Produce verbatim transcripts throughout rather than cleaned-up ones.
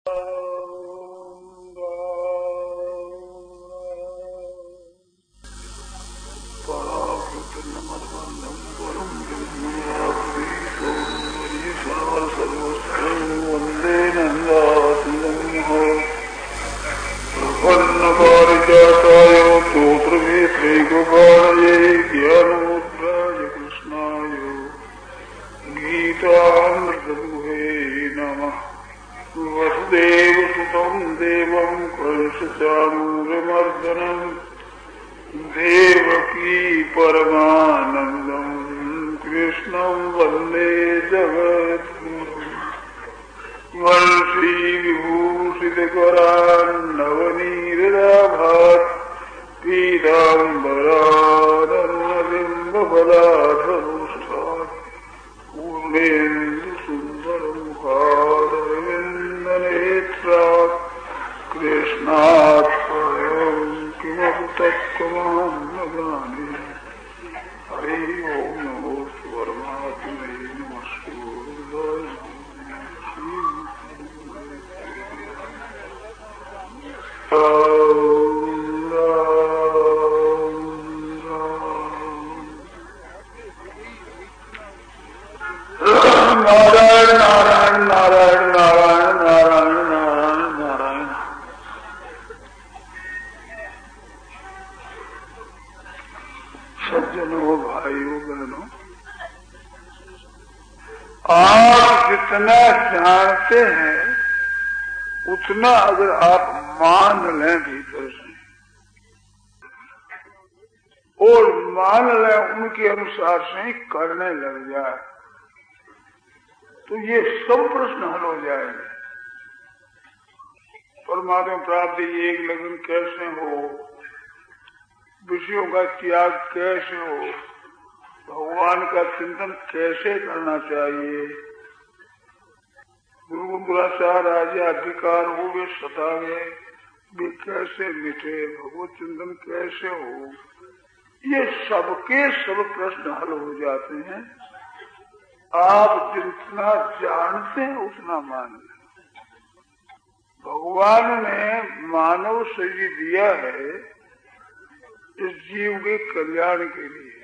करने लग जाए तो ये सब प्रश्न हल हो जाएंगे। परमात्मा प्राप्ति एक लगन कैसे हो, विषयों का त्याग कैसे हो, भगवान का चिंतन कैसे करना चाहिए, गुरु दुराचार राज्य अधिकार हो वे सतावे वे कैसे मिटे, भगवत चिंतन कैसे हो, ये सबके सब प्रश्न हल हो जाते हैं। आप जितना जानते हैं उतना मान लें। भगवान ने मानव शरीर दिया है इस जीव के कल्याण के लिए।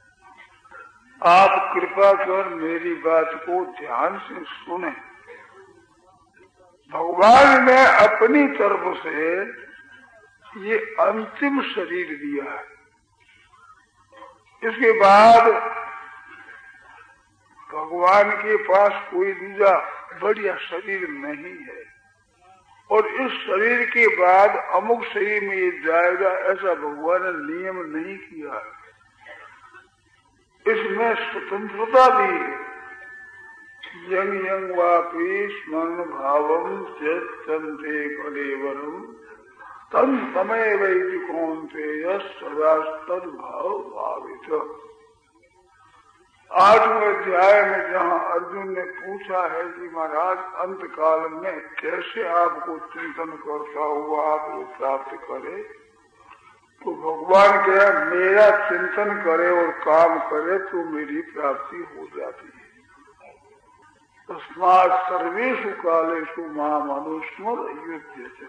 आप कृपा कर मेरी बात को ध्यान से सुने। भगवान ने अपनी तरफ से ये अंतिम शरीर दिया है। इसके बाद भगवान के पास कोई दूसरा बढ़िया शरीर नहीं है और इस शरीर के बाद अमुक शरीर में ये जाएगा ऐसा भगवान ने नियम नहीं किया। इसमें स्वतंत्रता दी है। यंग यंग वापी स्मरण भावम चंते कलेवरम तन समय वैदि कौंते सदा तद भाव भावित। आठवें अध्याय में जहाँ अर्जुन ने पूछा है कि महाराज अंत काल में कैसे आपको चिंतन करता हुआ आपको प्राप्त करे, तो भगवान कहे मेरा चिंतन करे और काम करे तो मेरी प्राप्ति हो जाती है। तस्मात् सर्वेषु कालेषु माम अनुस्मर युध्यते।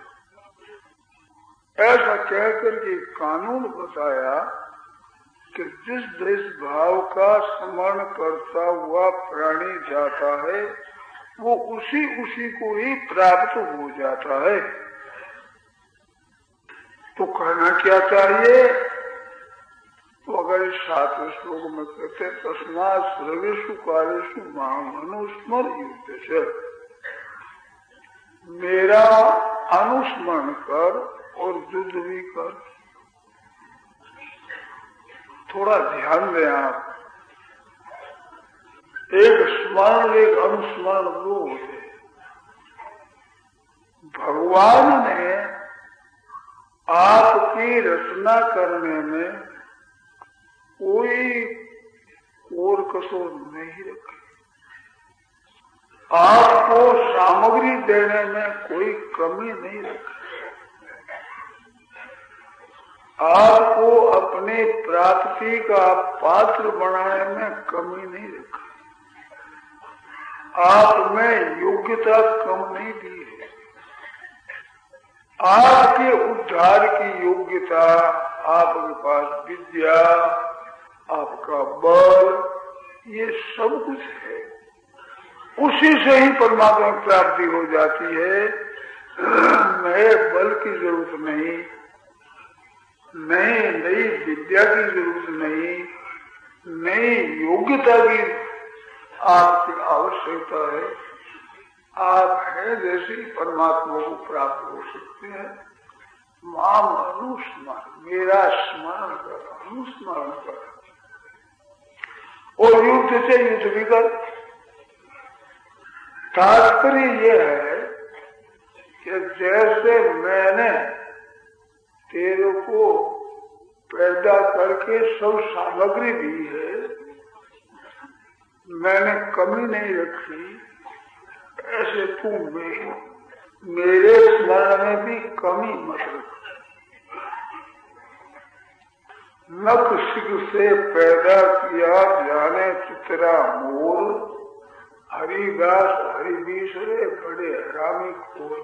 ऐसा कहकर के कानून बताया कि जिस जिस भाव का स्मरण करता हुआ प्राणी जाता है वो उसी उसी को ही प्राप्त हो जाता है। तो कहना क्या चाहिए? तो अगर इस सातवें श्लोक में कहते तस्मात् सर्वेषु कालेषु माम अनुस्मर युध्यते, मेरा अनुस्मरण कर और युद्ध भी कर। थोड़ा ध्यान दें आप, एक स्मरण एक अनुस्मरण दो होते। भगवान ने आपकी रचना करने में कोई और कसौर नहीं रखी। आपको सामग्री देने में कोई कमी नहीं रखी। आपको अपने प्राप्ति का पात्र बनाने में कमी नहीं रखी। आप में योग्यता कम नहीं दी है। आपके उद्धार की योग्यता, आपके पास विद्या, आपका बल, ये सब कुछ है। उसी से ही परमात्मा की प्राप्ति हो जाती है। नए बल की जरूरत नहीं, नई नई विद्या की जरूरत नहीं, नई योग्यता की आपकी आवश्यकता है। आप है जैसे परमात्मा को प्राप्त हो सकते हैं। माम अनुस्मरण, मेरा स्मरण कर, अनुस्मरण कर। और युद्ध से युद्ध भी कर। तात्पर्य यह है कि जैसे मैंने तेरे को पैदा करके सब सामग्री दी है, मैंने कमी नहीं रखी, ऐसे तू मेरे स्मरण में भी कमी मत रख। नख सिख से पैदा किया जाने चित्रा मोर, हरिदास हरिबीसरे बड़े हरामी खोर।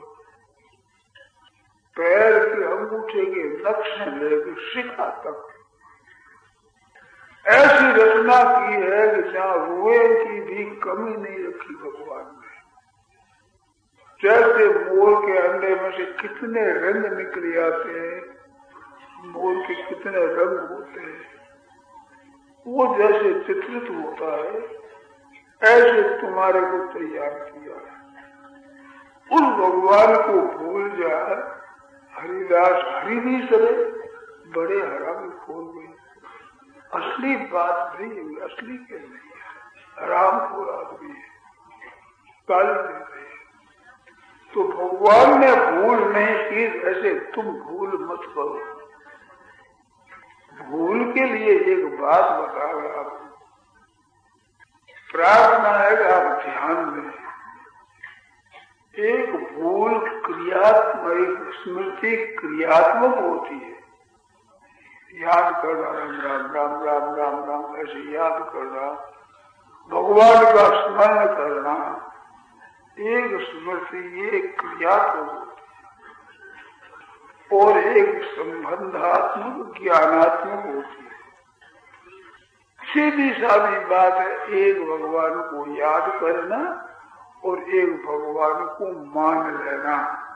पैर के अंगूठे के नख से लेकर शिखा तक ऐसी रचना की है कि जहाँ रुए की भी कमी नहीं रखी भगवान ने। जैसे मोर के अंडे में से कितने रंग निकल आते हैं, मोर के कितने रंग होते हैं, वो जैसे चित्रित होता है, ऐसे तुम्हारे को तैयार किया है। उस भगवान को भूल जाए, हरिदास हरिबीसरे बड़े हरामी खोल गए। असली बात नहीं है, असली के नहीं है, हराम खोर आदमी है, गाली देते हैं। तो भगवान ने भूल नहीं की, ऐसे तुम भूल मत करो। भूल के लिए एक बात बता रहा आपको, प्रार्थना है कि आप ध्यान में, एक भूल क्रियात्मक, स्मृति क्रियात्मक होती है। याद करना, राम राम राम राम राम राम ऐसे याद करना, भगवान का स्मरण करना, एक स्मृति ये क्रियात्मक होती है और एक संबंधात्मक ज्ञानात्मक होती है। सीधी सादी बात है, एक भगवान को याद करना और एक भगवान को मान लेना।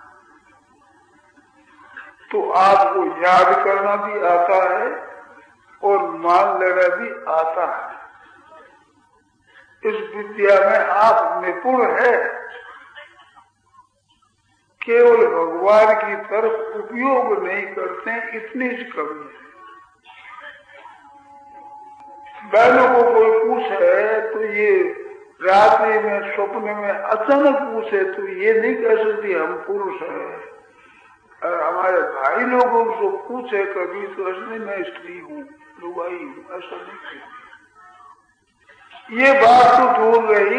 तो आपको याद करना भी आता है और मान लेना भी आता है। इस विद्या में आप निपुण है, केवल भगवान की तरफ उपयोग नहीं करते, इतनी सी कमी है। बहनों को कोई पूछे तो ये रात्रि में स्वप्न में अचानक पूछे तो ये नहीं कह सकती हम पुरुष हैं। और हमारे भाई लोगों को पूछे कभी तो असली मैं स्त्री हूँ, लुगाई हूँ, ऐसा नहीं कहती। ये बात तो दूर रही,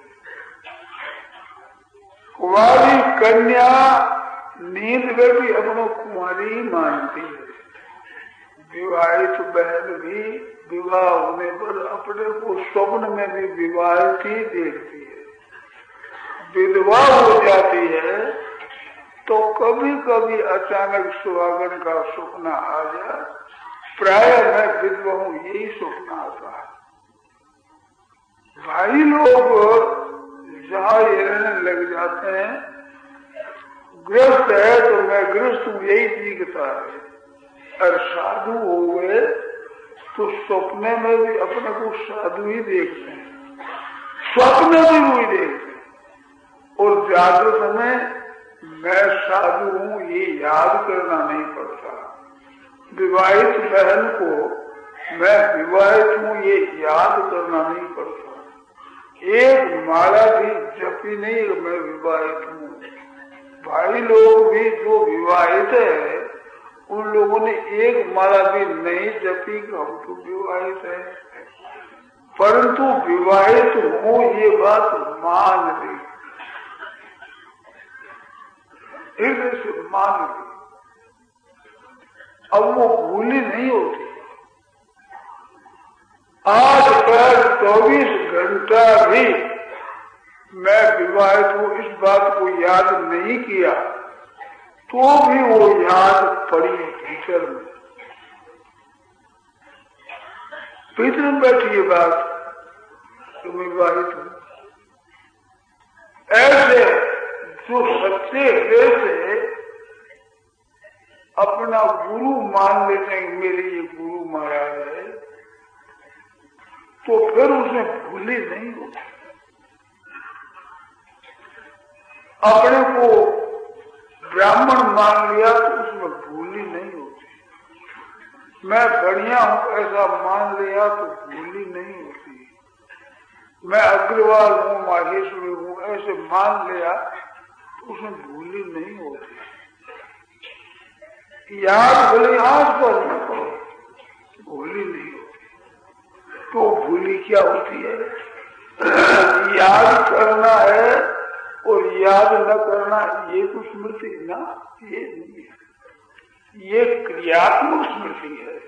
कुमारी कन्या नींद में भी अपना कुमारी ही मानती है। विवाहित बहन भी विवाह होने पर अपने को स्वप्न में भी विवाहित ही देखती है। विधवा हो जाती है तो कभी कभी अचानक सुहागन का सपना आ जाए, प्राय मैं विधवा हूँ यही सपना आता है। भाई लोग जहाँ ये रहने लग जाते हैं, गृहस्थ है तो मैं गृहस्थ हूँ यही दिखता है, और साधु हो गए तो सपने में भी अपने को साधु ही देखते हैं, स्वप्न में भी देखते हैं, और जागृत में मैं साधु हूँ ये याद करना नहीं पड़ता। विवाहित बहन को मैं विवाहित हूँ ये याद करना नहीं पड़ता। एक माला भी जपी नहीं मैं विवाहित हूँ। भाई लोग भी जो विवाहित है उन लोगों ने एक माला भी नहीं जपी कि हम तो विवाहित है, परंतु विवाहित हूँ ये बात मान ली, हृदय से मान ली। अब वो भूली नहीं होती। आज पर चौबीस घंटा भी मैं विवाहित हूँ इस बात को याद नहीं किया तो भी वो याद पड़ी है भीतर में, भीतर में बैठी है बात, तुम विवाहित हो। ऐसे जो सच्चे हृदय से अपना गुरु मान लेते हैं, मेरे ये गुरु महाराज है, तो फिर उसमें भूली नहीं होती। अपने को ब्राह्मण मान लिया तो उसमें भूली नहीं होती। मैं बढ़िया हूं ऐसा मान लिया तो भूली नहीं होती। मैं अग्रवाल हूं, माहेश्वरी हूं ऐसे मान लिया तो उसमें भूली नहीं होती। याद भले आज पर न करो, भूली नहीं होती। तो भूली क्या होती है? याद करना है और याद न करना, ये तो स्मृति ना, ये नहीं है, ये क्रियात्मक स्मृति है।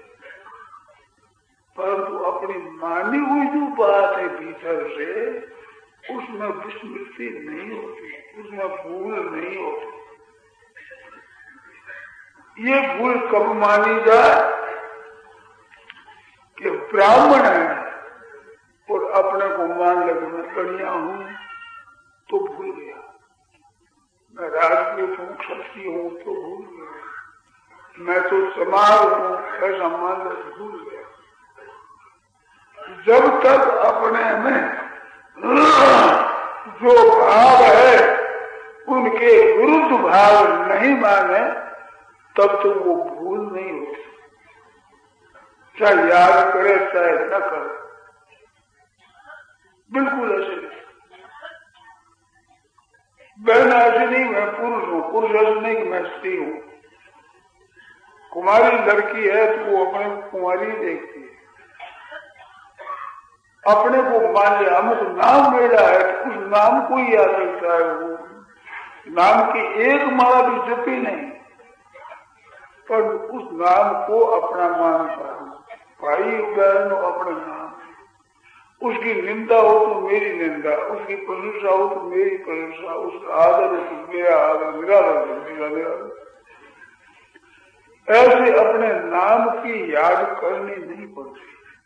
परंतु अपनी मानी हुई जो बात है भीतर से, उसमें विस्मृति नहीं होती, उसमें भूल नहीं होती। ये भूल कब मानी जाए कि ब्राह्मण है और अपने को मान लगे मैं बढ़िया हूं, तो भूल गया। मैं राजनीत हूं, क्षत्रिय हूं, तो भूल गया। मैं तो समाज हूं ऐसा मान लो तो भूल गया। जब तक अपने में जो भाव है उनके विरुद्ध भाव नहीं माने, तब तो वो भूल नहीं होती। चाहे याद करे चाहे न करे, बिल्कुल ऐसे नहीं। बहन ऐसे नहीं मैं पुरुष हूं, पुरुष ऐसे नहीं कि मैं स्त्री हूं। कुमारी लड़की है तो वो अपने कुमारी देखती है, अपने को मान लिया। हमें तो नाम मिला है तो उस नाम को ही याद रखता है। वो नाम की एक माला भी जपी नहीं, पर उस नाम को अपना मानता है। भाई बहन अपने नाम, उसकी निंदा हो तो मेरी निंदा, उसकी प्रशंसा हो तो मेरी प्रशंसा, उसका आदर हो तो मेरा आदर, मेरा आदर मेरा निरादर। ऐसे अपने नाम की याद करनी नहीं पड़ती।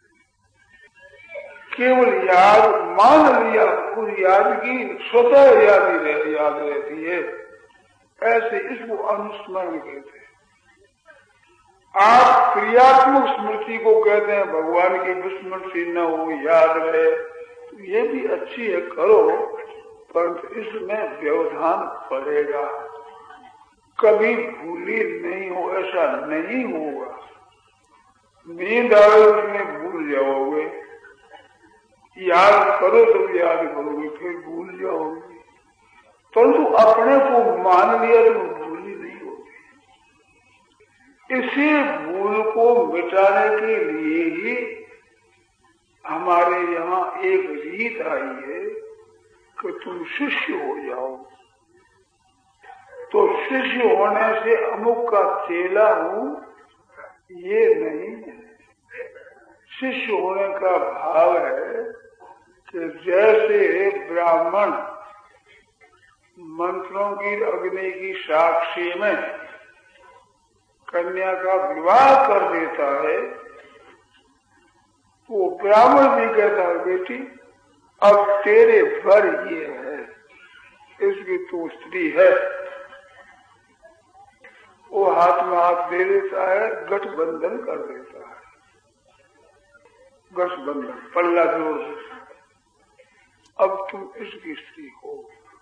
केवल याद मान लिया, उस याद की स्वतः याद ही याद रहती है। ऐसे इसको अनुस्मरण कहते हैं। आप क्रियात्मक स्मृति को कहते हैं, भगवान की विस्मृति न हो, याद रहे, तो ये भी अच्छी है, करो, परंतु इसमें व्यवधान पड़ेगा। कभी भूली नहीं हो ऐसा नहीं होगा। नींद आए उसमें भूल जाओगे, याद करो तो याद करोगे, फिर भूल जाओगे। परंतु अपने को मान लिया तो भूली नहीं होती। इसी भूल को मिटाने के लिए ही हमारे यहाँ एक रीत आई है कि तुम शिष्य हो जाओ। तो शिष्य होने से अमुक का चेला हूं ये नहीं है। शिष्य होने का भाव है कि जैसे ब्राह्मण मंत्रों की अग्नि की साक्षी में कन्या का विवाह कर देता है, वो ब्राह्मण भी कहता है बेटी अब तेरे भर ये है, इसकी तो स्त्री है। वो हाथ में हाथ दे देता है, गठबंधन कर देता है, गठबंधन पल्ला जोड़ देता है, अब तुम इसकी स्त्री हो।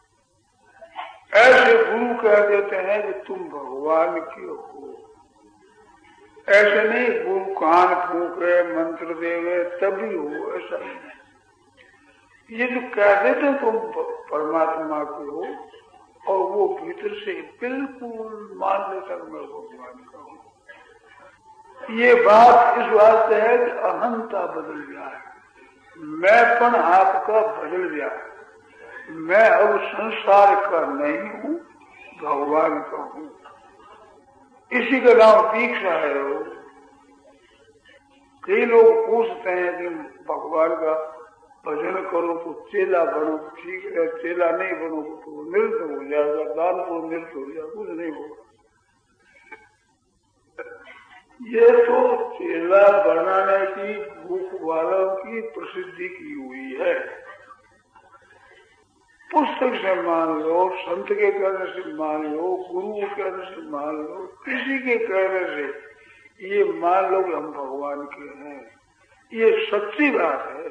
ऐसे गुरु कह देते हैं कि तुम भगवान के हो। ऐसे नहीं गुरु कान फूके मंत्र देवे तभी हो, ऐसा नहीं। ये जो कह देते हैं तुम परमात्मा के हो, और वो भीतर से बिल्कुल मान लेता मैं भगवान का हूँ। ये बात इस वास्ते है कि अहंता बदल जाए, मैंपन आपका बदल जाए। मैं अब संसार का नहीं हूँ, भगवान का हूँ। इसी का नाम दीक्षा है। वो कई लोग पूछते हैं कि भगवान का भजन करो तो चेला बनो, ठीक है, चेला नहीं बनो तो नृत्य हो जाएगा, दान को नृत्य हो जाएगा, कुछ नहीं होगा। ये तो चेला बनाने की भूख वालों की प्रसिद्धि की हुई है। पुस्तक से मान लो, संत के कहने से मान लो, गुरु के कहने से मान लो, किसी के कहने से ये मान लो कि हम भगवान के हैं। ये सच्ची बात है,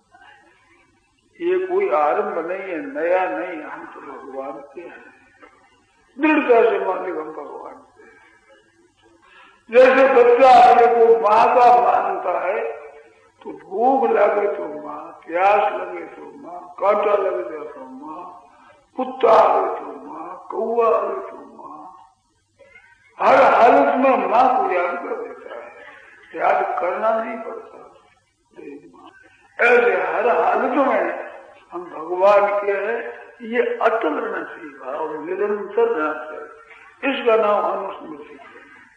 ये कोई आरंभ नहीं है, नया नहीं, हम तो भगवान के हैं। दृढ़ता से मान लो हम भगवान के हैं। जैसे बच्चा अपने को माँ का मानता है, तो भूख लगे तो माँ, प्यास लगे तो माँ, कांटा लगे तो माँ, कुत्ता आवे तो माँ, कौआ आवे तो माँ, हर हालत में माँ को याद कर देता है। याद करना नहीं पड़ता। ऐसे हर हालत में हम भगवान के हैं। ये अटल रहना चाहिए और निरंतर रहना चाहिए। इसका नाम अनुस्मृति है।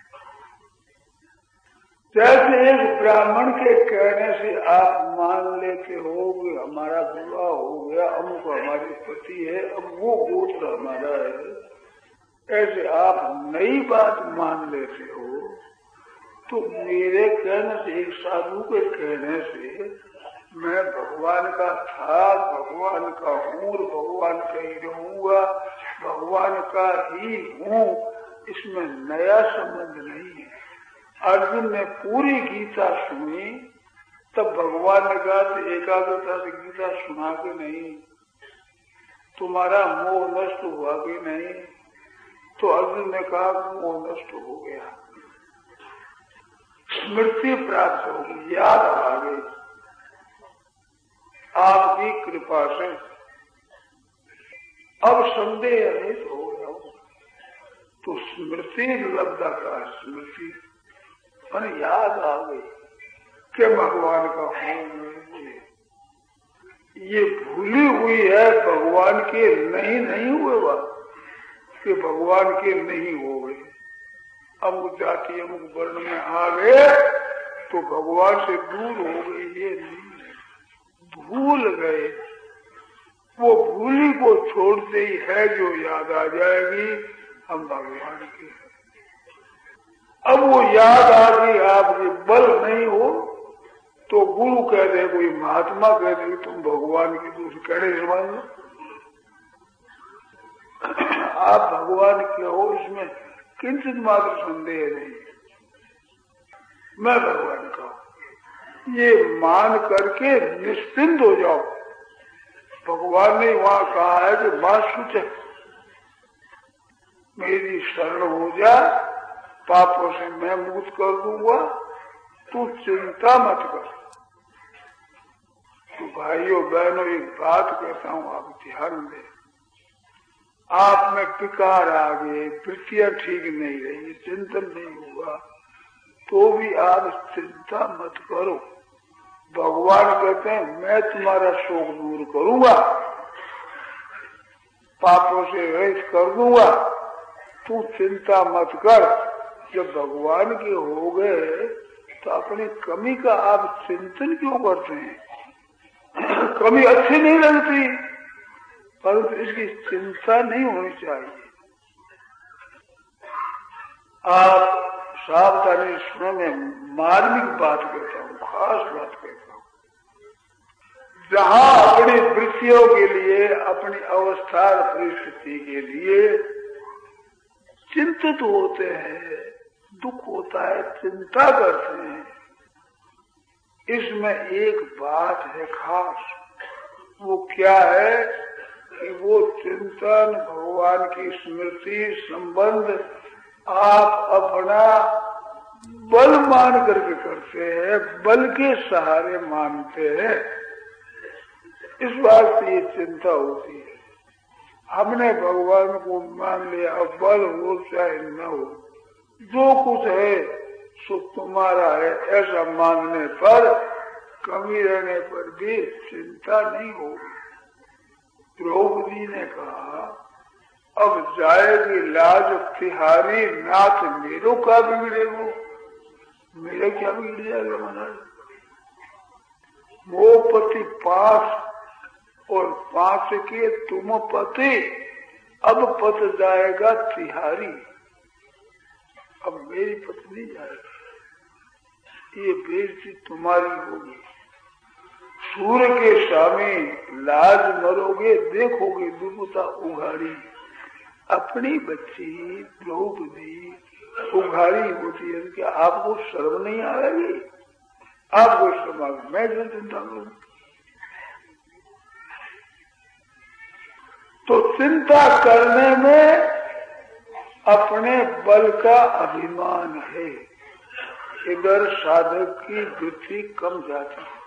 जैसे एक ब्राह्मण के कहने से आप मान लेते हो कि हमारा विवाह हो गया, अमुक हमारी पति है, अब वो गोत्र हमारा है, ऐसे आप नई बात मान लेते हो, तो मेरे कहने से, एक साधु के कहने से मैं भगवान का था, भगवान का हूँ, भगवान का ही रहूंगा, भगवान का ही हूँ, इसमें नया संबंध नहीं है। अर्जुन ने पूरी गीता सुनी, तब भगवान ने कहा कि एकाग्रता से गीता सुना के नहीं, तुम्हारा मोह नष्ट हुआ कि नहीं? तो अर्जुन ने कहा मोह नष्ट हो गया, स्मृति प्राप्त हो गई, याद आ गई आपकी कृपा से। अब संदेह रहित हो गया। तो स्मृति लब्धा का स्मृति मैंने याद आ गई कि भगवान का हूँ। ये भूली हुई है भगवान के नहीं नहीं हुए बात कि भगवान के नहीं हो गए। अमुक जाति अमुक वर्ण में आ गए तो भगवान से दूर हो गए, ये नहीं, भूल गए। वो भूली को छोड़ते ही है जो याद आ जाएगी हम भगवान के हैं। अब वो याद आ गई, आपके बल नहीं हो तो गुरु कह दे, कोई महात्मा कह दे तुम भगवान की दूसरी कहने से मान लो आप भगवान के हो, इसमें किंचित मात्र संदेह नहीं। मैं भगवान का हूं, ये मान करके निश्चिंत हो जाओ। भगवान ने वहां कहा है कि मां सूचक मेरी शरण हो जा, पापों से मैं मुक्त कर दूंगा, तू चिंता मत कर। तो भाइयों बहनों एक बात कहता हूं, आप ध्यान दें। आप में विकार आ गए, वृत्तियां ठीक नहीं रही, चिंतन नहीं हुआ, तो भी आप चिंता मत करो। भगवान कहते हैं मैं तुम्हारा शोक दूर करूंगा, पापों से रहित कर दूंगा, तू चिंता मत कर। जब भगवान के हो गए तो अपनी कमी का आप चिंतन क्यों करते हैं? कमी अच्छी नहीं लगती, परंतु इसकी चिंता नहीं होनी चाहिए। आप सावधानी सुनो, मैं मार्मिक बात कहता हूँ, खास बात कहता हूँ। जहाँ अपनी वृत्तियों के लिए, अपनी अवस्था परिस्थिति के लिए चिंतित होते हैं, दुख होता है, चिंता करते हैं, इसमें एक बात है खास। वो क्या है कि वो चिंतन, भगवान की स्मृति, संबंध आप अपना बल मान करके करते हैं, बल के सहारे मानते हैं, इस बात से ये चिंता होती है। हमने भगवान को मान लिया, अब बल हो चाहे न हो, जो कुछ है सो तुम्हारा है, ऐसा मानने पर, कमी रहने पर भी चिंता नहीं होगी। द्रौपदी ने कहा अब जाएगी लाज तिहारी, नाथ मेरो का बिगड़ेगो, मेरे क्या बिगड़ जाएगा महाराज? वो पति पास और पास के तुम पति, अब पत जाएगा तिहारी, अब मेरी पत्नी जाएगी। ये बेइज्जती तुम्हारी होगी। सूर्य के सामने लाज मरोगे, देखोगे दुर्मता उघाड़ी। अपनी बच्ची द्रौपदी उघाड़ी होती है, क्या आपको शर्म नहीं आएगी? आपको शर्म आ गई, मैं क्यों चिंता करूं? तो चिंता करने में अपने बल का अभिमान है, इधर साधक की वृत्ति कम जाती है।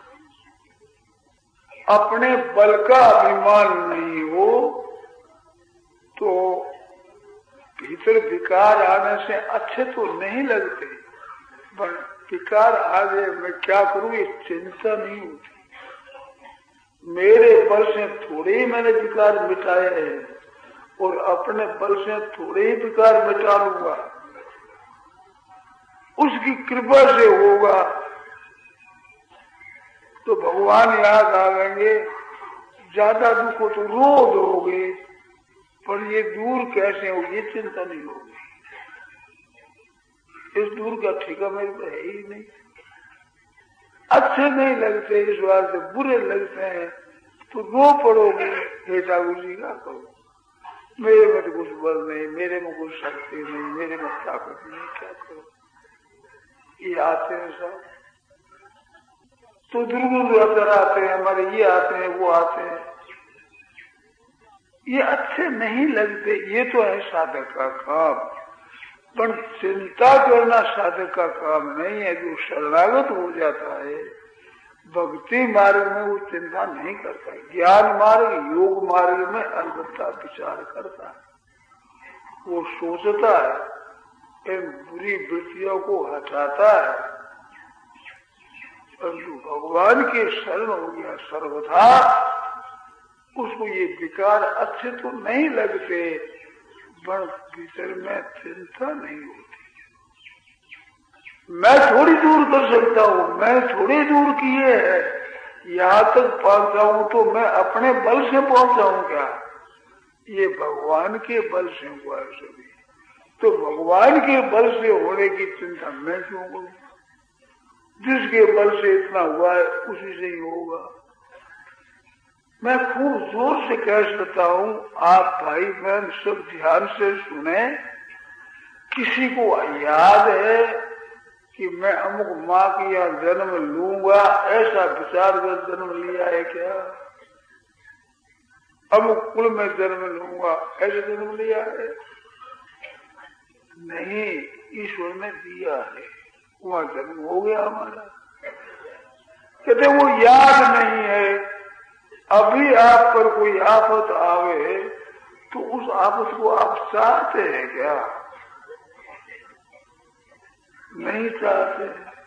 अपने बल का अभिमान नहीं हो तो भीतर विकार आने से अच्छे तो नहीं लगते, पर विकार आ गए मैं क्या करूं ये चिंता नहीं होती। मेरे बल से थोड़े ही मैंने विकार मिटाए हैं और अपने बल से थोड़े ही विकार मिटा लूंगा, उसकी कृपा से होगा। तो भगवान याद आवेंगे, ज्यादा दुख हो तो रो दोगे, पर ये दूर कैसे हो ये चिंता नहीं होगी। इस दूर का ठेका मेरे को है ही नहीं। अच्छे नहीं लगते, इस बात से बुरे लगते हैं तो रो पड़ोगे, हे ठाकुर जी क्या करो, मेरे में तो कुछ बल नहीं, मेरे में कुछ शक्ति नहीं, मेरे में ताकत नहीं, क्या करो। ये आते हैं सब तो दुर्गुण अतर आते हैं, हमारे ये आते हैं वो आते हैं, ये अच्छे नहीं लगते। ये तो है साधक का काम, पर चिंता करना साधक का काम नहीं है। जो शरणागत हो जाता है भक्ति मार्ग में वो चिंता नहीं करता, ज्ञान मार्ग योग मार्ग में अलबत्ता विचार करता है। वो सोचता है, इन बुरी वृत्तियों को हटाता है। परंतु भगवान के शरण हो गया सर्वथा, उसको ये विकार अच्छे तो नहीं लगते, पर भीतर में चिंता नहीं होती। मैं थोड़ी दूर कर सकता हूँ, मैं थोड़ी दूर किए है, यहाँ तक पहुंचा हूँ तो मैं अपने बल से पहुंचा हूँ क्या? ये भगवान के बल से हुआ है सभी। तो भगवान के बल से होने की चिंता मैं क्यों करूँ? जिसके बल से इतना हुआ है उसी से ही होगा। मैं खूब जोर से कह सकता हूँ, आप भाई बहन सब ध्यान से सुने। किसी को याद है कि मैं अमुक माँ की यहाँ जन्म लूंगा, ऐसा विचार कर जन्म लिया है क्या? अमुक कुल में जन्म लूंगा, ऐसा जन्म लिया है? नहीं, ईश्वर ने दिया है, वहां जन्म हो गया हमारा। कहते वो याद नहीं है। अभी आप पर कोई आफत आवे तो उस आफत को आप चाहते हैं क्या? नहीं चाहते।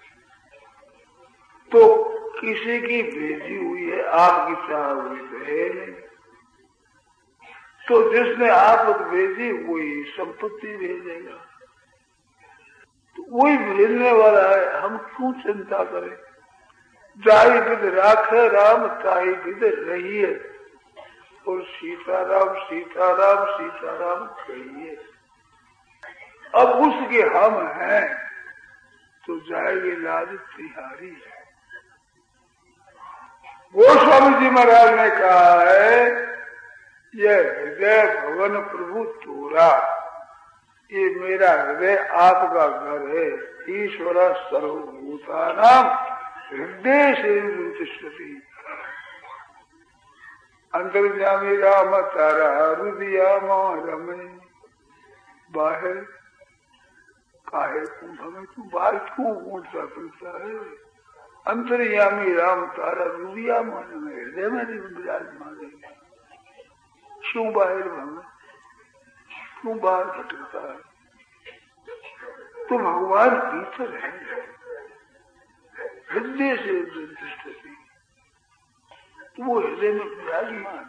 तो किसी की भेजी हुई है, आपकी चाह हुई तो है नहीं। तो जिसने आफत भेजी वही संपत्ति भेजेगा, तो वही भेजने वाला है, हम क्यों चिंता करें? जाहि विध राखे राम ताहि विध रहिए, और सीताराम सीताराम सीताराम कहिए। अब उसके हम हैं तो जाएगी लाज तिहारी। गोस्वामी जी महाराज ने कहा है, यह हृदय भवन प्रभु तोरा, ये मेरा हृदय आपका घर है। ईश्वर सर्वभूतानां हृदय से तिष्ठति। अंतर्यामी राम तारा हृदया रमे। बाहर काहे हमें तू बाहर क्यों ऊंचा फिरता है? अंतर्यामी राम तारा हृदया रमे, हृदय में नहीं विराजमान है। क्यों बाहर हमें क्यों बाहर भटकता है? तो भगवान भीतर है, हृदय से तिष्ठति, तो वो हृदय में विराजमान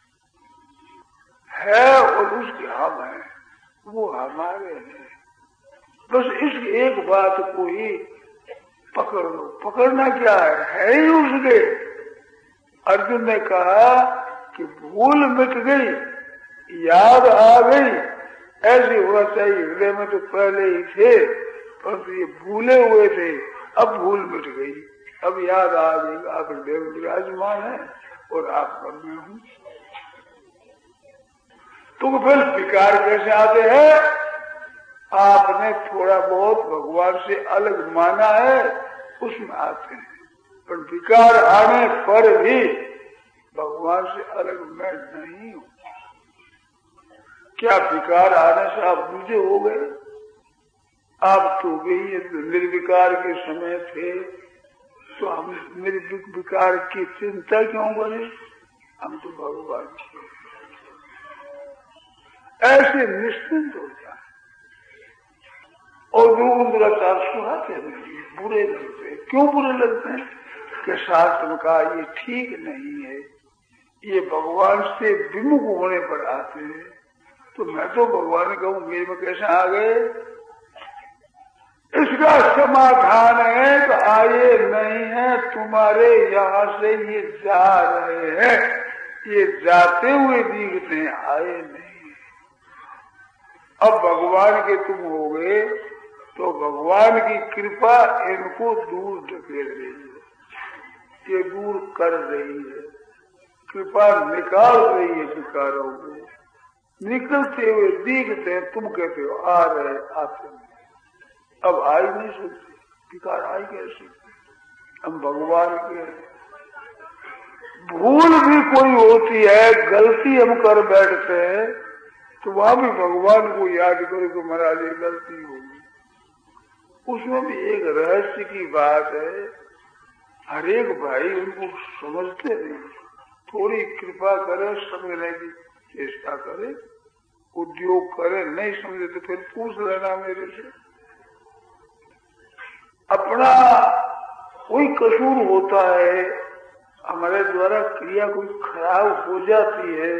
है और उसके हम है, वो हमारे हैं। बस इस एक बात को ही पकड़ लो। पकड़ना क्या है? है ही उसके। अर्जुन ने कहा कि भूल मिट गई, याद आ गई, ऐसे होना चाहिए। हृदय में तो पहले ही थे, परंतु ये भूले हुए थे, अब भूल मिट गई, अब याद आ जाएगा आप देव विराजमान है और आप कर में हूं। तो फिर विकार कैसे आते हैं? आपने थोड़ा बहुत भगवान से अलग माना है उसमें आते हैं, पर विकार आने पर भी भगवान से अलग मैं नहीं हूं। क्या विकार आने से आप दूजे हो गए? आप तो गई निर्विकार के समय थे, तो हम निर्विकार की चिंता क्यों करें? हम तो भगवान के ऐसे निश्चिंत हो जाए। और जो उनका चार सुनाते नहीं, बुरे लगते हैं। क्यों बुरे लगते हैं? कि शास्त्र का ये ठीक नहीं है, ये भगवान से विमुख होने पर आते हैं। तो मैं तो भगवान कहूँ मेरे में कैसे आ गए? इसका समाधान है तो आए नहीं है, तुम्हारे यहाँ से ये जा रहे हैं, ये जाते हुए दिखते हैं, आए नहीं। अब भगवान के तुम हो गए तो भगवान की कृपा इनको दूर ढकेल रही है, ये दूर कर रही है, कृपा निकाल रही है विकारों को। निकलते हुए दिखते हैं, तुम कहते हो आ रहे आते नहीं। अब आ ही नहीं सकते, विकार आ ही कैसे? हम भगवान के भूल भी कोई होती है, गलती हम कर बैठते हैं, तो वहां भी भगवान को याद करो कि महाराज ये गलती होगी। उसमें भी एक रहस्य की बात है, हर एक भाई उनको समझते नहीं, थोड़ी कृपा करे, समझने की चेष्टा करे, उद्योग करे, नहीं समझे तो फिर पूछ लेना मेरे से। अपना कोई कसूर होता है, हमारे द्वारा क्रिया कोई खराब हो जाती है,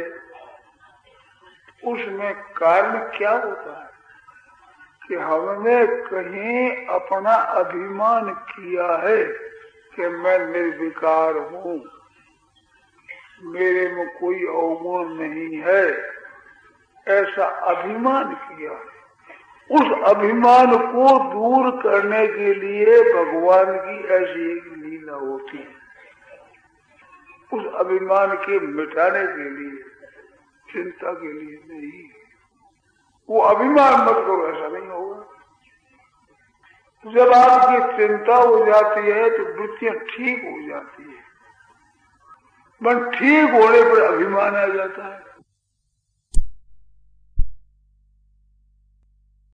उसमें कारण क्या होता है कि हमने कहीं अपना अभिमान किया है कि मैं निर्विकार हूँ, मेरे में कोई अवगुण नहीं है, ऐसा अभिमान किया है। उस अभिमान को दूर करने के लिए भगवान की ऐसी एक लीला होती है। उस अभिमान के मिटाने के लिए, चिंता के लिए नहीं। वो अभिमान मत करो, ऐसा नहीं होगा। जब आपकी चिंता हो जाती है तो वृत्तियां ठीक हो जाती है, मन ठीक होने पर अभिमान आ जाता है।